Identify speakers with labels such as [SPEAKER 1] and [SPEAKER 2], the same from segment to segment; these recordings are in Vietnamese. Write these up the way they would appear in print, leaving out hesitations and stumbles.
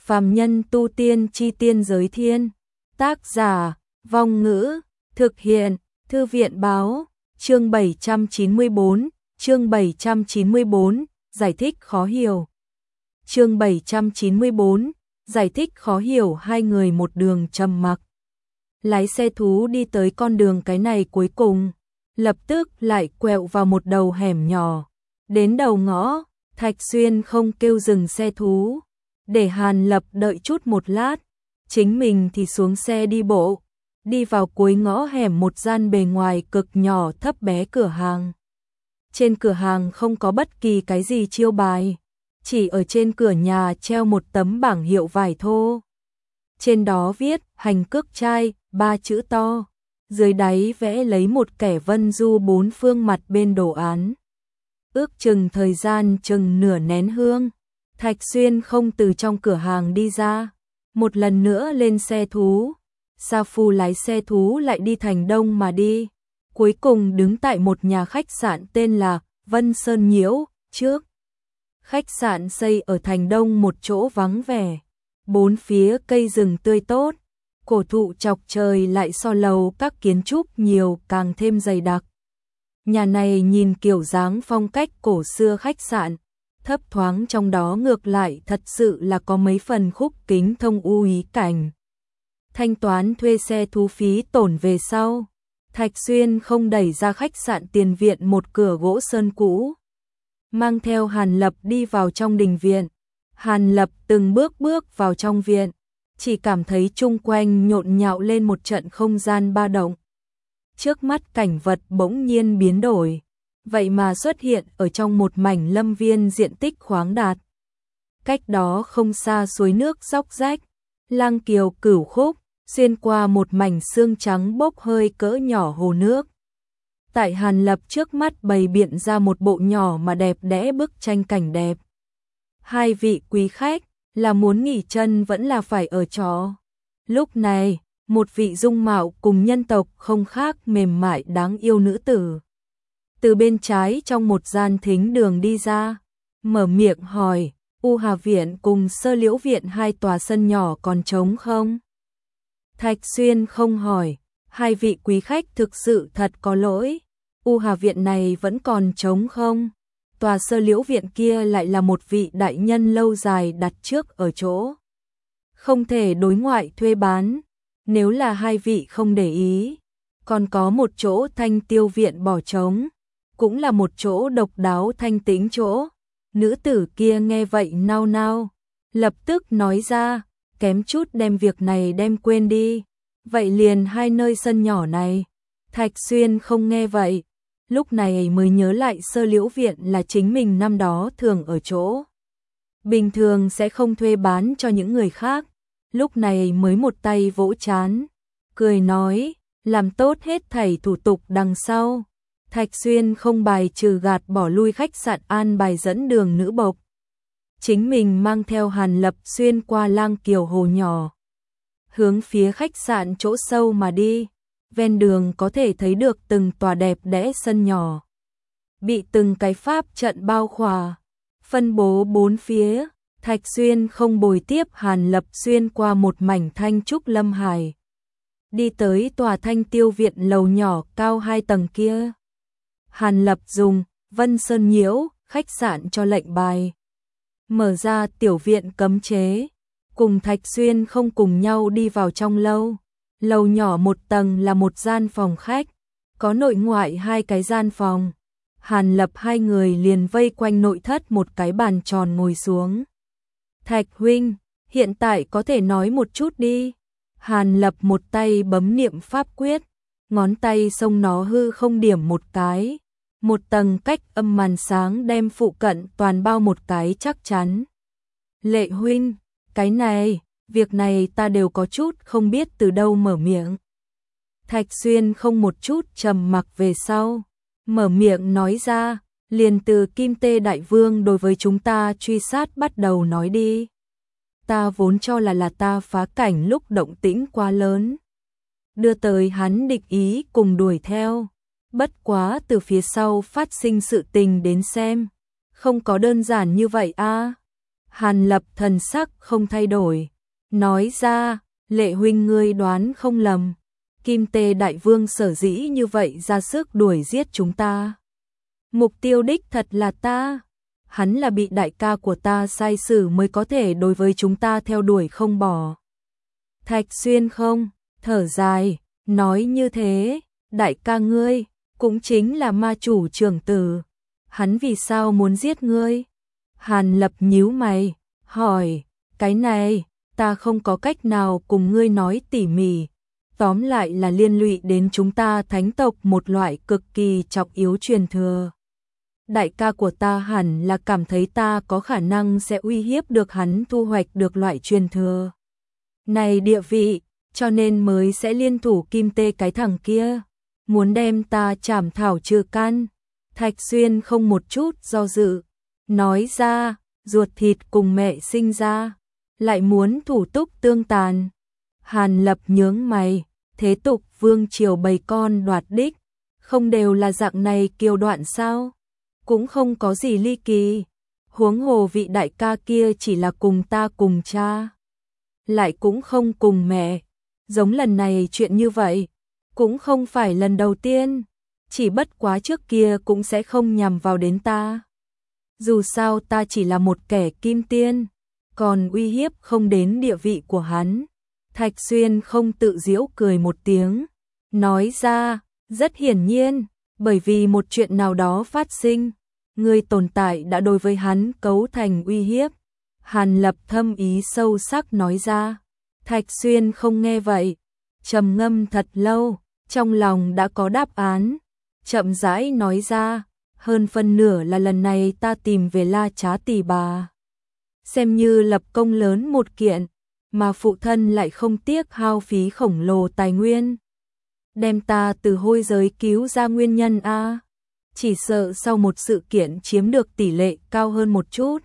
[SPEAKER 1] Phàm nhân tu tiên chi tiên giới thiên. Tác giả, Vong Ngữ, thực hiện, Thư viện báo, chương 794, chương 794, giải thích khó hiểu. Chương 794, giải thích khó hiểu. Hai người một đường trầm mặc. Lái xe thú đi tới con đường cái này cuối cùng, lập tức lại quẹo vào một đầu hẻm nhỏ. Đến đầu ngõ, Thạch Xuyên không kêu dừng xe thú, để Hàn Lập đợi chút một lát, chính mình thì xuống xe đi bộ, đi vào cuối ngõ hẻm một gian bề ngoài cực nhỏ thấp bé cửa hàng. Trên cửa hàng không có bất kỳ cái gì chiêu bài, chỉ ở trên cửa nhà treo một tấm bảng hiệu vải thô. Trên đó viết Hành Cước Trai, 3 chữ to, dưới đáy vẽ lấy một kẻ vân du bốn phương mặt bên đồ án. Ước chừng thời gian chừng nửa nén hương, Thạch Xuyên không từ trong cửa hàng đi ra, một lần nữa lên xe thú. Sa Phu lái xe thú lại đi thành đông mà đi, cuối cùng đứng tại một nhà khách sạn tên là Vân Sơn Nhiễu trước. Khách sạn xây ở thành đông một chỗ vắng vẻ, bốn phía cây rừng tươi tốt, cổ thụ chọc trời lại so lầu các kiến trúc nhiều càng thêm dày đặc. Nhà này nhìn kiểu dáng phong cách cổ xưa khách sạn, thấp thoáng trong đó ngược lại thật sự là có mấy phần khúc kính thông u ý cảnh. Thanh toán thuê xe thú phí tổn về sau, Thạch Xuyên không đẩy ra khách sạn tiền viện một cửa gỗ sơn cũ, mang theo Hàn Lập đi vào trong đình viện. Hàn Lập từng bước vào trong viện, chỉ cảm thấy chung quanh nhộn nhạo lên một trận không gian ba động. Trước mắt cảnh vật bỗng nhiên biến đổi, vậy mà xuất hiện ở trong một mảnh lâm viên diện tích khoáng đạt. Cách đó không xa suối nước róc rách, lang kiều cửu khúc, xuyên qua một mảnh sương trắng bốc hơi cỡ nhỏ hồ nước. Tại Hàn Lập trước mắt bày biện ra một bộ nhỏ mà đẹp đẽ bức tranh cảnh đẹp. Hai vị quý khách, là muốn nghỉ chân vẫn là phải ở trọ. Lúc này, một vị dung mạo cùng nhân tộc không khác mềm mại đáng yêu nữ tử từ bên trái trong một gian thính đường đi ra, mở miệng hỏi, U Hà Viện cùng Sơ Liễu Viện hai tòa sân nhỏ còn trống không? Thạch Xuyên không hỏi, hai vị quý khách thực sự thật có lỗi, U Hà Viện này vẫn còn trống không? Tòa Sơ Liễu Viện kia lại là một vị đại nhân lâu dài đặt trước ở chỗ, không thể đối ngoại thuê bán. Nếu là hai vị không để ý, còn có một chỗ Thanh Tiêu Viện bỏ trống, cũng là một chỗ độc đáo thanh tĩnh chỗ. Nữ tử kia nghe vậy nao nao, lập tức nói ra, kém chút đem việc này đem quên đi. Vậy liền hai nơi sân nhỏ này. Thạch Xuyên không nghe vậy, lúc này mới nhớ lại Sơ Liễu Viện là chính mình năm đó thường ở chỗ, bình thường sẽ không thuê bán cho những người khác. Lúc này mới một tay vỗ chán, cười nói, làm tốt hết thảy thủ tục đằng sau. Thạch Xuyên không bài trừ gạt bỏ lui khách sạn an bài dẫn đường nữ bộc. Chính mình mang theo Hàn Lập xuyên qua lang kiều hồ nhỏ, hướng phía khách sạn chỗ sâu mà đi. Ven đường có thể thấy được từng tòa đẹp đẽ sân nhỏ, bị từng cái pháp trận bao khỏa, phân bố bốn phía. Thạch Xuyên không bồi tiếp Hàn Lập xuyên qua một mảnh thanh trúc lâm hải, đi tới tòa Thanh Tiêu Viện lầu nhỏ cao 2 tầng kia. Hàn Lập dùng Vân Sơn Nhiễu khách sạn cho lệnh bài, mở ra tiểu viện cấm chế, cùng Thạch Xuyên không cùng nhau đi vào trong lâu. Lầu nhỏ một tầng là một gian phòng khách, có nội ngoại hai cái gian phòng. Hàn Lập hai người liền vây quanh nội thất một cái bàn tròn ngồi xuống. Thạch huynh, hiện tại có thể nói một chút đi. Hàn Lập một tay bấm niệm pháp quyết, ngón tay xông nó hư không điểm một cái. Một tầng cách âm màn sáng đem phụ cận toàn bao một cái chắc chắn. Lệ huynh, cái này, việc này ta đều có chút không biết từ đâu mở miệng. Thạch Xuyên không một chút trầm mặc về sau, mở miệng nói ra, liền từ Kim Tê Đại Vương đối với chúng ta truy sát bắt đầu nói đi. Ta vốn cho là ta phá cảnh lúc động tĩnh quá lớn, đưa tới hắn địch ý cùng đuổi theo. Bất quá từ phía sau phát sinh sự tình đến xem, không có đơn giản như vậy a. Hàn Lập thần sắc không thay đổi, nói ra, Lệ huynh ngươi đoán không lầm, Kim Tê đại vương sở dĩ như vậy ra sức đuổi giết chúng ta. Mục tiêu đích thật là ta, hắn là bị đại ca của ta sai xử mới có thể đối với chúng ta theo đuổi không bỏ. Thạch Xuyên không, thở dài, nói như thế, đại ca ngươi, cũng chính là ma chủ trưởng tử, hắn vì sao muốn giết ngươi? Hàn Lập nhíu mày, hỏi, cái này, ta không có cách nào cùng ngươi nói tỉ mỉ, tóm lại là liên lụy đến chúng ta thánh tộc một loại cực kỳ trọng yếu truyền thừa. Đại ca của ta hẳn là cảm thấy ta có khả năng sẽ uy hiếp được hắn thu hoạch được loại truyền thừa này địa vị, cho nên mới sẽ liên thủ Kim Tê cái thằng kia, muốn đem ta chảm thảo trừ căn. Thạch Xuyên không một chút do dự, nói ra, ruột thịt cùng mẹ sinh ra, lại muốn thủ túc tương tàn. Hàn Lập nhướng mày, thế tục vương triều bầy con đoạt đích, không đều là dạng này kiều đoạn sao? Cũng không có gì ly kỳ, huống hồ vị đại ca kia chỉ là cùng ta cùng cha, lại cũng không cùng mẹ, giống lần này chuyện như vậy, cũng không phải lần đầu tiên, chỉ bất quá trước kia cũng sẽ không nhằm vào đến ta. Dù sao ta chỉ là một kẻ kim tiên, còn uy hiếp không đến địa vị của hắn. Thạch Xuyên không tự giễu cười một tiếng, nói ra, rất hiển nhiên, bởi vì một chuyện nào đó phát sinh, người tồn tại đã đối với hắn cấu thành uy hiếp. Hàn Lập thâm ý sâu sắc nói ra. Thạch Xuyên không nghe vậy, trầm ngâm thật lâu, trong lòng đã có đáp án, chậm rãi nói ra, hơn phân nửa là lần này ta tìm về La Trá tỷ bà, xem như lập công lớn một kiện, mà phụ thân lại không tiếc hao phí khổng lồ tài nguyên, đem ta từ hôi giới cứu ra nguyên nhân a, chỉ sợ sau một sự kiện chiếm được tỷ lệ cao hơn một chút.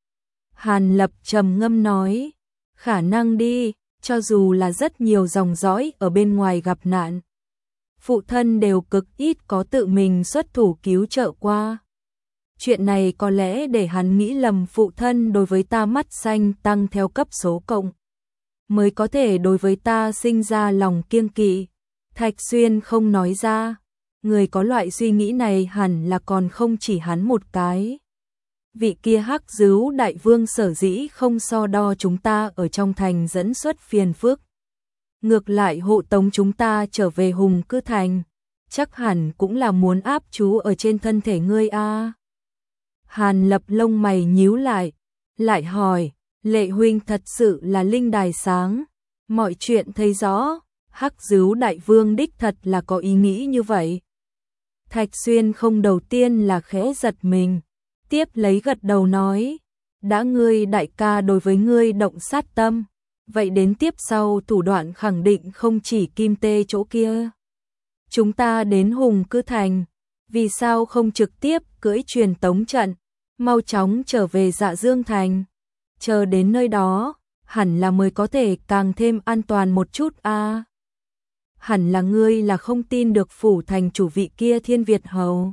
[SPEAKER 1] Hàn Lập trầm ngâm nói, khả năng đi, cho dù là rất nhiều dòng dõi ở bên ngoài gặp nạn, phụ thân đều cực ít có tự mình xuất thủ cứu trợ qua. Chuyện này có lẽ để hắn nghĩ lầm phụ thân đối với ta mắt xanh tăng theo cấp số cộng, mới có thể đối với ta sinh ra lòng kiêng kỵ. Thạch Xuyên không nói ra, người có loại suy nghĩ này hẳn là còn không chỉ hắn một cái. Vị kia Hắc Dứu đại vương sở dĩ không so đo chúng ta ở trong thành dẫn xuất phiền phức, ngược lại hộ tống chúng ta trở về Hùng Cư Thành, chắc hẳn cũng là muốn áp chú ở trên thân thể ngươi a. Hàn Lập lông mày nhíu lại hỏi, Lệ huynh thật sự là linh đài sáng, mọi chuyện thấy rõ, Hắc Dứu đại vương đích thật là có ý nghĩ như vậy. Thạch Xuyên không đầu tiên là khẽ giật mình, tiếp lấy gật đầu nói, đã ngươi đại ca đối với ngươi động sát tâm, vậy đến tiếp sau thủ đoạn khẳng định không chỉ Kim Tê chỗ kia. Chúng ta đến Hùng Cư Thành, vì sao không trực tiếp cưỡi truyền tống trận, mau chóng trở về Dạ Dương Thành, chờ đến nơi đó, hẳn là mới có thể càng thêm an toàn một chút a. Hẳn là ngươi là không tin được phủ thành chủ vị kia Thiên Việt Hầu.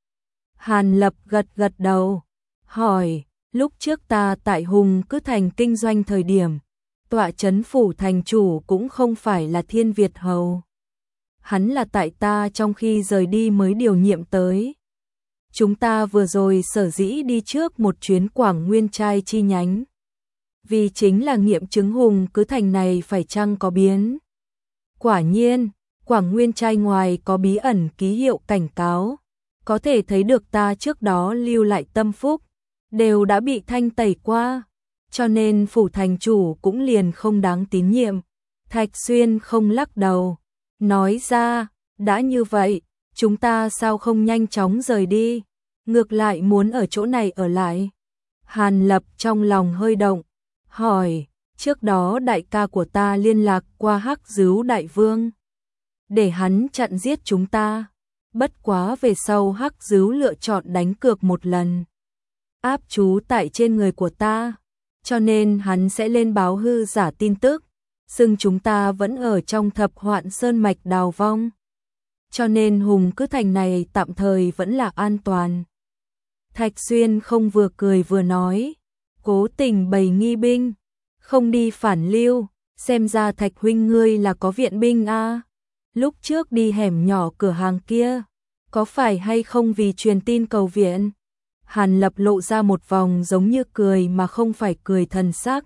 [SPEAKER 1] Hàn Lập gật đầu, hỏi, lúc trước ta tại Hùng Cư Thành kinh doanh thời điểm, tọa trấn phủ thành chủ cũng không phải là Thiên Việt Hầu. Hắn là tại ta trong khi rời đi mới điều nhiệm tới. Chúng ta vừa rồi sở dĩ đi trước một chuyến Quảng Nguyên Trai chi nhánh, vì chính là nghiệm chứng Hùng Cư Thành này phải chăng có biến. Quả nhiên, Quảng Nguyên Trai ngoài có bí ẩn ký hiệu cảnh cáo, có thể thấy được ta trước đó lưu lại tâm phúc, đều đã bị thanh tẩy qua, cho nên phủ thành chủ cũng liền không đáng tín nhiệm. Thạch Xuyên không lắc đầu, nói ra, đã như vậy, chúng ta sao không nhanh chóng rời đi, ngược lại muốn ở chỗ này ở lại. Hàn Lập trong lòng hơi động, hỏi, trước đó đại ca của ta liên lạc qua Hắc Dứu đại vương, để hắn chặn giết chúng ta, bất quá về sau Hắc Dứu lựa chọn đánh cược một lần, áp chú tại trên người của ta, cho nên hắn sẽ lên báo hư giả tin tức, xưng chúng ta vẫn ở trong Thập Hoạn Sơn mạch đào vong, cho nên Hùng Cư Thành này tạm thời vẫn là an toàn. Thạch Xuyên không vừa cười vừa nói, cố tình bày nghi binh, không đi phản lưu, xem ra Thạch huynh ngươi là có viện binh a. Lúc trước đi hẻm nhỏ cửa hàng kia, có phải hay không vì truyền tin cầu viện? Hàn Lập lộ ra một vòng giống như cười mà không phải cười thần sắc.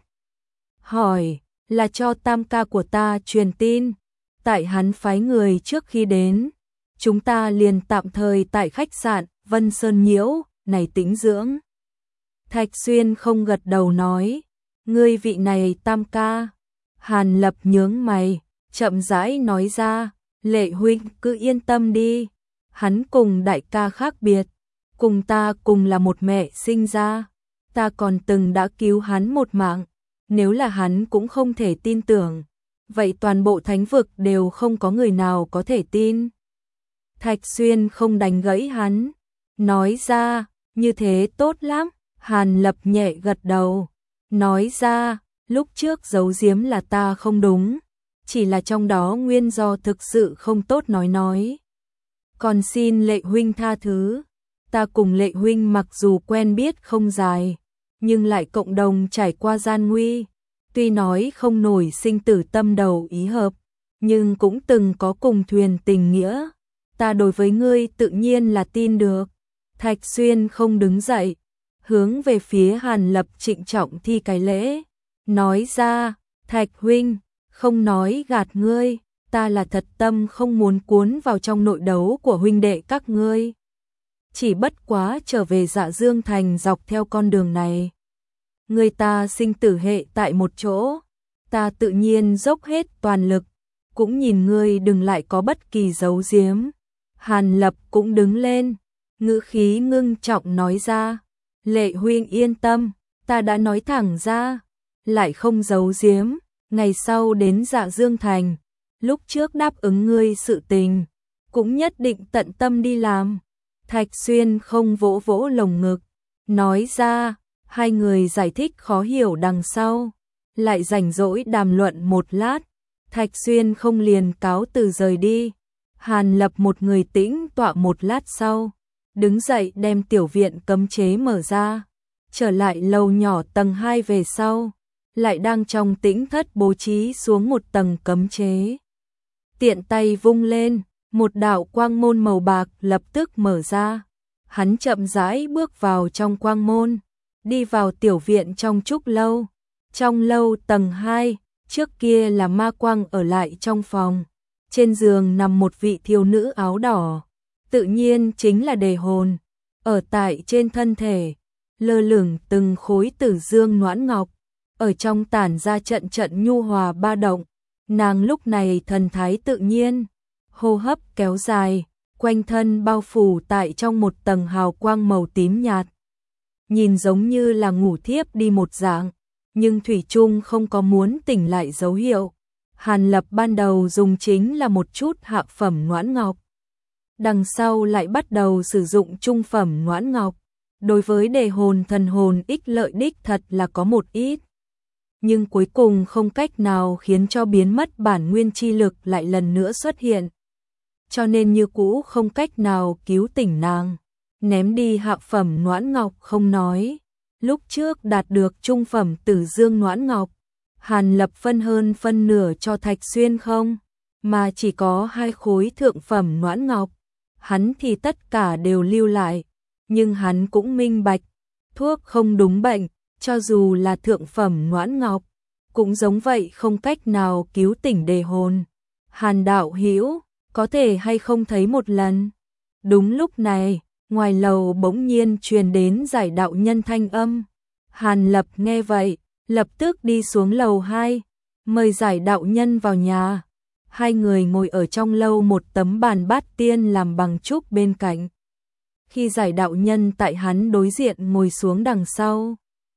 [SPEAKER 1] Hỏi, là cho tam ca của ta truyền tin, tại hắn phái người trước khi đến, chúng ta liền tạm thời tại khách sạn Vân Sơn Nhiễu này tĩnh dưỡng. Thạch Xuyên không gật đầu nói, ngươi vị này tam ca. Hàn Lập nhướng mày, chậm rãi nói ra, Lệ huynh cứ yên tâm đi, hắn cùng đại ca khác biệt, cùng ta cùng là một mẹ sinh ra, ta còn từng đã cứu hắn một mạng, nếu là hắn cũng không thể tin tưởng, vậy toàn bộ thánh vực đều không có người nào có thể tin. Thạch Xuyên không đánh gãy hắn, nói ra, như thế tốt lắm. Hàn Lập nhẹ gật đầu, nói ra, lúc trước giấu giếm là ta không đúng, chỉ là trong đó nguyên do thực sự không tốt nói. Còn xin Lệ huynh tha thứ, ta cùng Lệ huynh mặc dù quen biết không dài, nhưng lại cộng đồng trải qua gian nguy, tuy nói không nổi sinh tử tâm đầu ý hợp, nhưng cũng từng có cùng thuyền tình nghĩa, ta đối với ngươi tự nhiên là tin được. Thạch Xuyên không đứng dậy, hướng về phía Hàn Lập trịnh trọng thi cái lễ, nói ra, Thạch huynh, không nói gạt ngươi, ta là thật tâm không muốn cuốn vào trong nội đấu của huynh đệ các ngươi. Chỉ bất quá trở về Dạ Dương Thành dọc theo con đường này. Người ta sinh tử hệ tại một chỗ, ta tự nhiên dốc hết toàn lực, cũng nhìn ngươi đừng lại có bất kỳ giấu giếm. Hàn Lập cũng đứng lên, ngữ khí ngưng trọng nói ra, Lệ huynh yên tâm, ta đã nói thẳng ra, lại không giấu giếm, ngày sau đến Dạ Dương Thành, lúc trước đáp ứng ngươi sự tình, cũng nhất định tận tâm đi làm. Thạch Xuyên không vỗ vỗ lồng ngực, nói ra, hai người giải thích khó hiểu đằng sau, lại rảnh rỗi đàm luận một lát, Thạch Xuyên không liền cáo từ rời đi. Hàn Lập một người tĩnh tọa một lát sau, đứng dậy đem tiểu viện cấm chế mở ra, trở lại lầu nhỏ tầng 2 về sau, lại đang trong tĩnh thất bố trí xuống một tầng cấm chế. Tiện tay vung lên, một đạo quang môn màu bạc lập tức mở ra, hắn chậm rãi bước vào trong quang môn, đi vào tiểu viện trong trúc lâu. Trong lâu tầng 2, trước kia là ma quang ở lại trong phòng, trên giường nằm một vị thiếu nữ áo đỏ, tự nhiên chính là đề hồn, ở tại trên thân thể, lơ lửng từng khối tử dương noãn ngọc, ở trong tản ra trận trận nhu hòa ba động, nàng lúc này thần thái tự nhiên, hô hấp kéo dài, quanh thân bao phủ tại trong một tầng hào quang màu tím nhạt, nhìn giống như là ngủ thiếp đi một dạng, nhưng thủy chung không có muốn tỉnh lại dấu hiệu. Hàn Lập ban đầu dùng chính là một chút hạ phẩm noãn ngọc, đằng sau lại bắt đầu sử dụng trung phẩm noãn ngọc. Đối với đề hồn thần hồn ích lợi đích thật là có một ít, nhưng cuối cùng không cách nào khiến cho biến mất bản nguyên chi lực lại lần nữa xuất hiện, cho nên như cũ không cách nào cứu tỉnh nàng. Ném đi hạ phẩm noãn ngọc không nói, lúc trước đạt được trung phẩm tử dương noãn ngọc, Hàn Lập phân hơn phân nửa cho Thạch Xuyên không, mà chỉ có 2 khối thượng phẩm noãn ngọc, hắn thì tất cả đều lưu lại, nhưng hắn cũng minh bạch, thuốc không đúng bệnh, cho dù là thượng phẩm noãn ngọc, cũng giống vậy không cách nào cứu tỉnh đề hồn. Hàn đạo hữu, có thể hay không thấy một lần? Đúng lúc này, ngoài lầu bỗng nhiên truyền đến Giải đạo nhân thanh âm. Hàn Lập nghe vậy, lập tức đi xuống lầu 2, mời Giải đạo nhân vào nhà. Hai người ngồi ở trong lâu một tấm bàn bát tiên làm bằng trúc bên cạnh. Khi Giải đạo nhân tại hắn đối diện ngồi xuống đằng sau,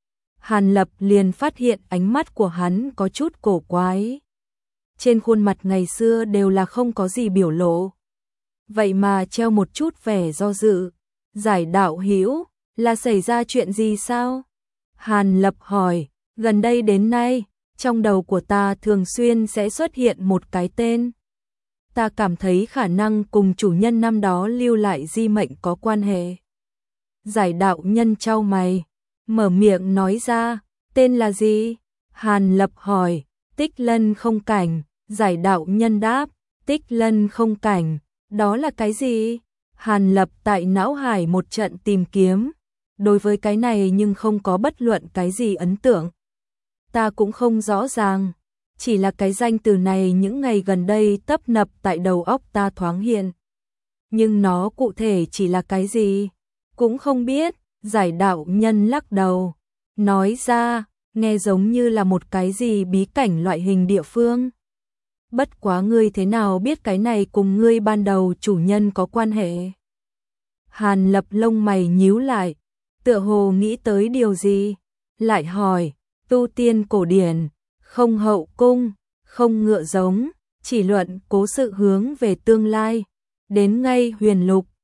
[SPEAKER 1] Hàn Lập liền phát hiện ánh mắt của hắn có chút cổ quái. Trên khuôn mặt ngày xưa đều là không có gì biểu lộ, vậy mà treo một chút vẻ do dự. Giải đạo hữu, là xảy ra chuyện gì sao? Hàn Lập hỏi, gần đây đến nay, trong đầu của ta thường xuyên sẽ xuất hiện một cái tên. Ta cảm thấy khả năng cùng chủ nhân năm đó lưu lại di mệnh có quan hệ. Giải đạo nhân chau mày, mở miệng nói ra, tên là gì? Hàn Lập hỏi. Tích Lân Không Cảnh. Giải đạo nhân đáp, Tích Lân Không Cảnh, đó là cái gì? Hàn Lập tại não hải một trận tìm kiếm, đối với cái này nhưng không có bất luận cái gì ấn tượng. Ta cũng không rõ ràng, chỉ là cái danh từ này những ngày gần đây tấp nập tại đầu óc ta thoáng hiện. Nhưng nó cụ thể chỉ là cái gì? Cũng không biết, giải đạo nhân lắc đầu, nói ra, nghe giống như là một cái gì bí cảnh loại hình địa phương. Bất quá ngươi thế nào biết cái này cùng ngươi ban đầu chủ nhân có quan hệ? Hàn Lập lông mày nhíu lại, tựa hồ nghĩ tới điều gì, lại hỏi, tu tiên cổ điển, không hậu cung, không ngựa giống, chỉ luận cố sự hướng về tương lai, đến ngay huyền lục,